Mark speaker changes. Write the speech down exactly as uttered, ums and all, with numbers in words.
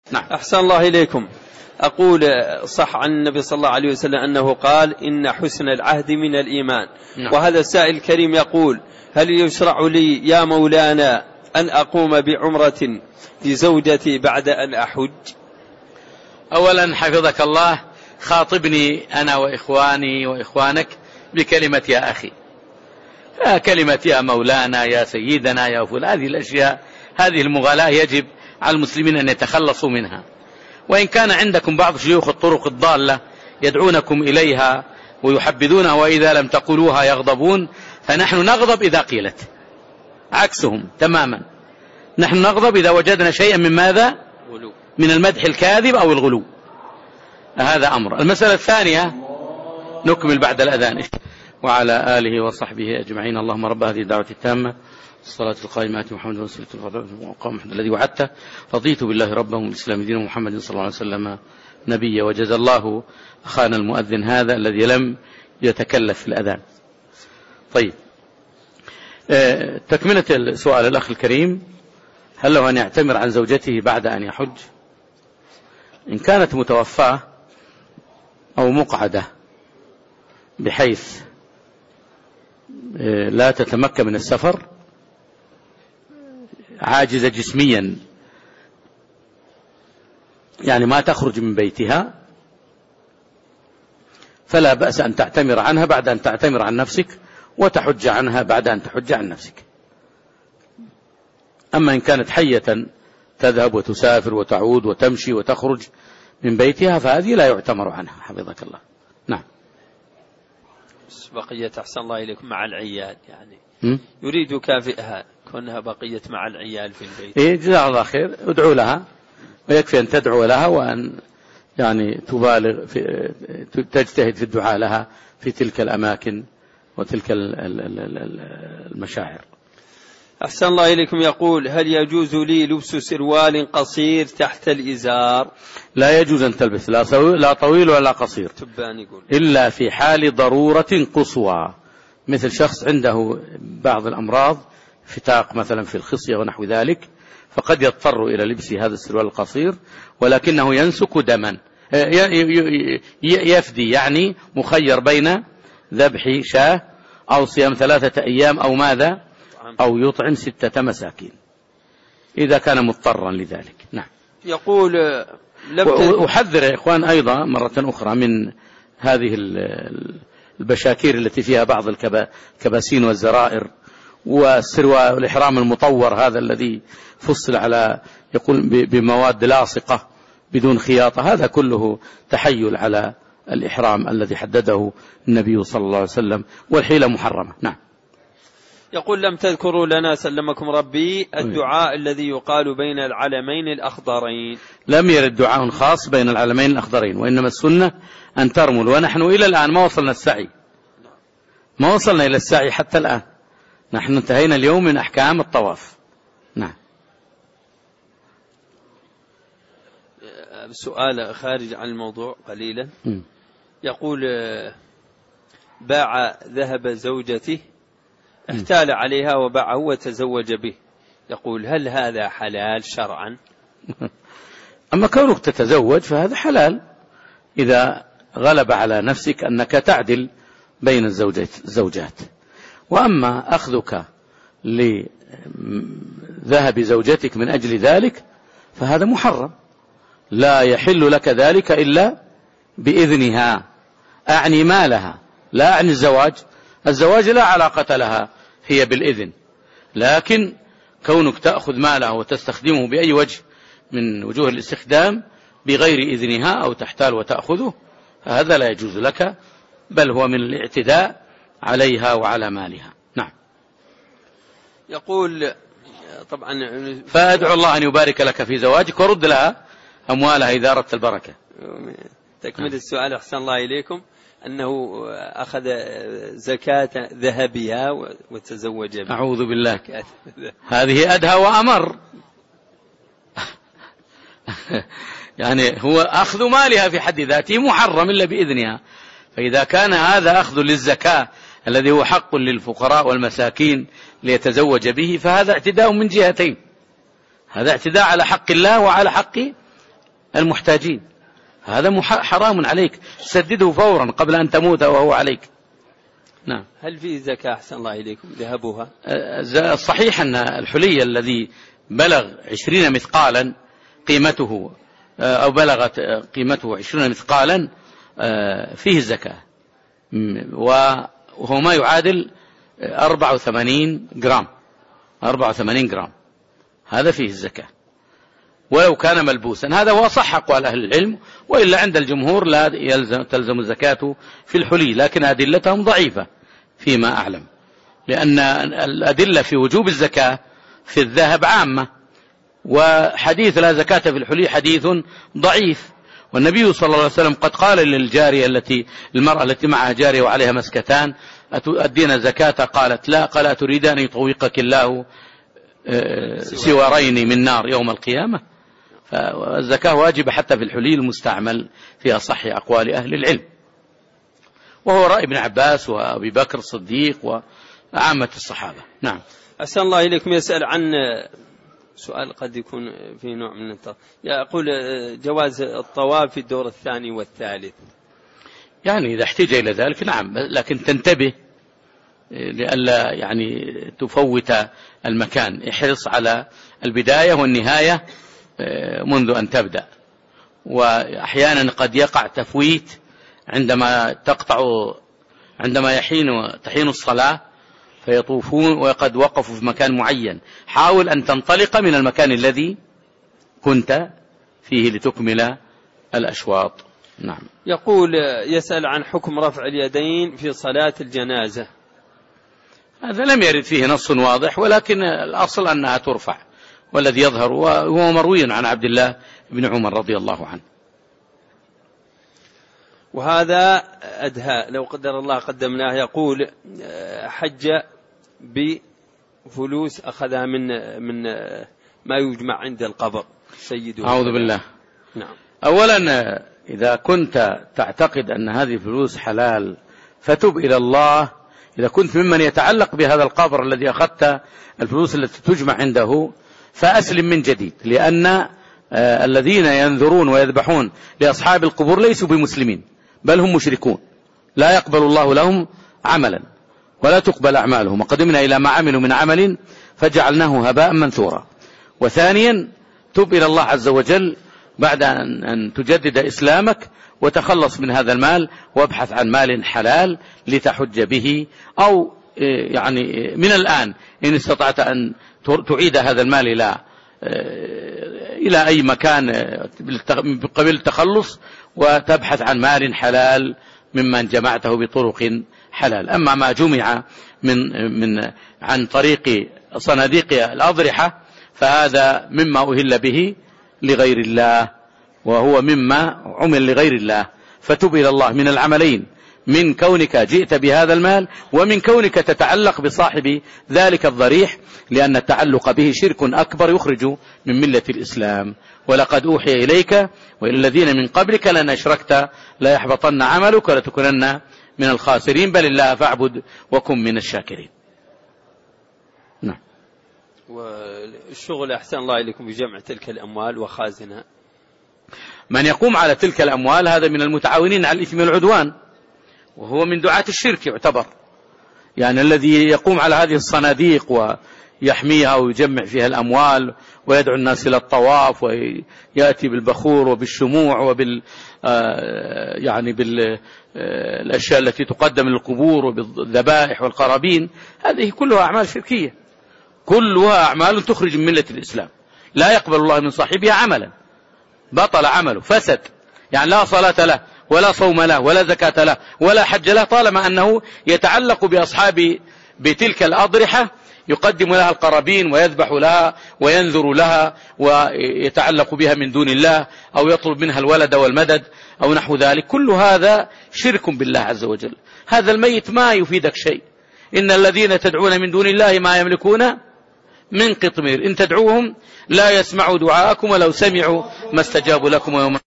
Speaker 1: نعم.
Speaker 2: أحسن الله إليكم. أقول صح عن النبي صلى الله عليه وسلم أنه قال إن حسن العهد من الإيمان.
Speaker 1: نعم.
Speaker 2: وهذا السائل الكريم يقول هل يشرع لي يا مولانا أن أقوم بعمرة لزوجتي بعد أن أحج؟
Speaker 1: أولا حفظك الله، خاطبني أنا وإخواني وإخوانك بكلمة يا أخي، كلمة يا مولانا يا سيدنا يا فلان، هذه الأشياء هذه المغالاة يجب على المسلمين أن يتخلصوا منها. وإن كان عندكم بعض شيوخ الطرق الضالة يدعونكم إليها ويحبذونها وإذا لم تقولوها يغضبون، فنحن نغضب إذا قيلت، عكسهم تماما. نحن نغضب إذا وجدنا شيئا من ماذا؟ من المدح الكاذب أو الغلو. هذا أمر. المسألة الثانية نكمل بعد الأذان. وعلى آله وصحبه أجمعين. اللهم رب هذه الدعوة التامة الصلاة القائمة محمد رسول الله الذي وعدته، رضيت بالله ربا والإسلام دينا ومحمد صلى الله عليه وسلم نبيا. وجزا الله أخانا المؤذن هذا الذي لم يتكلف في الأذان. طيب، تكملة السؤال الأخ الكريم، هل له أن يعتمر عن زوجته بعد أن يحج؟ إن كانت متوفاة أو مقعدة بحيث لا تتمكن من السفر، عاجزة جسميا يعني ما تخرج من بيتها، فلا بأس أن تعتمر عنها بعد أن تعتمر عن نفسك، وتحج عنها بعد أن تحج عن نفسك. أما إن كانت حية تذهب وتسافر وتعود وتمشي وتخرج من بيتها فهذه لا يعتمر عنها حفظك الله. نعم.
Speaker 2: بقية أحسن الله إليكم مع العيال، يعني
Speaker 1: م?
Speaker 2: يريد كافئها كونها بقية مع العيال في البيت.
Speaker 1: إيه، جزاها الله خير، ادعو لها، ويكفي أن تدعو لها وأن يعني تبالغ في تجتهد في الدعاء لها في تلك الأماكن وتلك المشاعر.
Speaker 2: أحسن الله إليكم. يقول هل يجوز لي لبس سروال قصير تحت الإزار؟
Speaker 1: لا يجوز أن تلبس لا طويل ولا قصير إلا في حال ضرورة قصوى، مثل شخص عنده بعض الأمراض، فتاق مثلا في الخصية ونحو ذلك، فقد يضطر إلى لبس هذا السروال القصير، ولكنه ينسك دما يفدي، يعني مخير بين ذبح شاه أو صيام ثلاثة أيام أو ماذا، أو يطعم ستة مساكين إذا كان مضطرا لذلك. نعم.
Speaker 2: يقول
Speaker 1: أحذر يا إخوان أيضا مرة أخرى من هذه البشاكير التي فيها بعض الكباسين والزرائر، والسروال والإحرام المطور هذا الذي فصل على يقول بمواد لاصقة بدون خياطة، هذا كله تحيل على الإحرام الذي حدده النبي صلى الله عليه وسلم، والحيلة محرمة. نعم.
Speaker 2: يقول لم تذكروا لنا سلمكم ربي الدعاء الذي يقال بين العلمين الأخضرين.
Speaker 1: لم يرد دعاء خاص بين العلمين الأخضرين، وإنما السنة أن ترمل، ونحن إلى الآن ما وصلنا السعي، ما وصلنا إلى السعي حتى الآن، نحن انتهينا اليوم من أحكام الطواف. نعم.
Speaker 2: سؤال خارج عن الموضوع قليلا. م. يقول باع ذهب زوجته، احتال عليها وباعه وتزوج به، يقول هل هذا حلال شرعا؟
Speaker 1: أما كونك تتزوج فهذا حلال إذا غلب على نفسك أنك تعدل بين الزوجات. وأما أخذك لذهب زوجتك من أجل ذلك فهذا محرم، لا يحل لك ذلك إلا بإذنها، أعني مالها لا أعني الزواج. الزواج لا علاقة لها هي بالإذن، لكن كونك تأخذ مالها وتستخدمه بأي وجه من وجوه الاستخدام بغير إذنها أو تحتال وتأخذه، هذا لا يجوز لك، بل هو من الاعتداء عليها وعلى مالها. نعم.
Speaker 2: يقول طبعا
Speaker 1: فأدعو الله أن يبارك لك في زواجك ورد لها أموالها إذا أردت البركة.
Speaker 2: تكمل السؤال أحسن الله إليكم، أنه أخذ زكاة ذهبها وتزوج بها.
Speaker 1: أعوذ بالله، هذه أدهى وأمر. يعني هو أخذ مالها في حد ذاته محرم إلا بإذنها، فإذا كان هذا أخذ للزكاة الذي هو حق للفقراء والمساكين ليتزوج به، فهذا اعتداء من جهتين، هذا اعتداء على حق الله وعلى حق المحتاجين. هذا حرام عليك، سدده فورا قبل أن تموت وهو عليك. نعم.
Speaker 2: هل في زكاة أحسن الله إليكم ذهبها؟
Speaker 1: الصحيح أن الحلي الذي بلغ عشرين مثقالا قيمته أو بلغت قيمته عشرين مثقالا فيه الزكاة، وهو ما يعادل أربعة وثمانين جرام أربعة وثمانين جرام، هذا فيه الزكاة ولو كان ملبوسا. هذا هو صح أقوال أهل العلم، وإلا عند الجمهور لا يلزم تلزم الزكاة في الحلي، لكن أدلتهم ضعيفة فيما أعلم، لأن الأدلة في وجوب الزكاة في الذهب عامة، وحديث لا زكاة في الحلي حديث ضعيف. والنبي صلى الله عليه وسلم قد قال للجارية التي المرأة التي معها جارية وعليها مسكتان أتؤدين زكاة؟ قالت لا. قال تريد أن يطوقك الله سوارين من نار يوم القيامة؟ فالزكاة واجبة حتى في الحلي المستعمل في أصح أقوال أهل العلم، وهو رأي ابن عباس وأبي بكر الصديق وعامة الصحابة. نعم.
Speaker 2: أحسن الله إليكم. يسأل عن سؤال قد يكون في نوع من التطور، يقول جواز الطواف في الدور الثاني والثالث.
Speaker 1: يعني إذا احتاج إلى ذلك نعم، لكن تنتبه لئلا يعني تفوت المكان، احرص على البداية والنهاية منذ أن تبدأ، وأحيانا قد يقع تفويت عندما تقطع عندما يحين تحين الصلاة فيطوفون وقد وقفوا في مكان معين. حاول أن تنطلق من المكان الذي كنت فيه لتكمل الأشواط. نعم.
Speaker 2: يقول يسأل عن حكم رفع اليدين في صلاة الجنازة.
Speaker 1: هذا لم يرد فيه نص واضح، ولكن الأصل أنها ترفع، والذي يظهر وهو مروي عن عبد الله بن عمر رضي الله عنه.
Speaker 2: وهذا أدهى لو قدر الله قدمناه. يقول حج بفلوس أخذها من من ما يجمع عند القبر سيده.
Speaker 1: أعوذ بالله.
Speaker 2: نعم.
Speaker 1: أولا إذا كنت تعتقد أن هذه الفلوس حلال فتب إلى الله. إذا كنت ممن يتعلق بهذا القبر الذي أخذت الفلوس التي تجمع عنده فأسلم من جديد، لأن الذين ينذرون ويذبحون لأصحاب القبور ليسوا بمسلمين، بل هم مشركون، لا يقبل الله لهم عملا ولا تقبل أعمالهم، وقدمنا إلى ما عملوا من عمل فجعلناه هباء منثورا. وثانيا تب إلى الله عز وجل بعد أن تجدد إسلامك وتخلص من هذا المال، وابحث عن مال حلال لتحج به، أو يعني من الآن إن استطعت أن تعيد هذا المال إلى إلى أي مكان قبل التخلص، وتبحث عن مال حلال ممن جمعته بطرق حلال. أما ما جمع من من عن طريق صناديق الأضرحة فهذا مما أهل به لغير الله، وهو مما عمل لغير الله. فتب إلى الله من العملين، من كونك جئت بهذا المال ومن كونك تتعلق بصاحب ذلك الضريح، لأن التعلق به شرك أكبر يخرج من ملة الإسلام. ولقد أوحي إليك وإلى الذين من قبلك لأن أشركت لا يحبطن عملك ولتكونن من الخاسرين، بل الله فاعبد وكن من الشاكرين. نعم.
Speaker 2: والشغل أحسن الله إليكم بجمع تلك الأموال وخازنها،
Speaker 1: من يقوم على تلك الأموال هذا من المتعاونين على الإثم والعدوان، وهو من دعاة الشرك يعتبر. يعني الذي يقوم على هذه الصناديق ويحميها ويجمع فيها الأموال ويدعو الناس إلى الطواف ويأتي بالبخور وبالشموع وبال يعني بالأشياء التي تقدم للقبور وبالذبائح والقرابين، هذه كلها أعمال شركية، كلها أعمال تخرج من ملة الإسلام، لا يقبل الله من صاحبها عملا، بطل عمله، فسد. يعني لا صلاة له ولا صوم له ولا زكاة له ولا حج له، طالما أنه يتعلق بأصحاب بتلك الأضرحة، يقدم لها القرابين ويذبح لها وينذر لها ويتعلق بها من دون الله، أو يطلب منها الولد والمدد أو نحو ذلك. كل هذا شرك بالله عز وجل. هذا الميت ما يفيدك شيء. إن الذين تدعون من دون الله ما يملكون من قطمير، إن تدعوهم لا يسمعوا دعاءكم ولو سمعوا ما استجابوا لكم يوم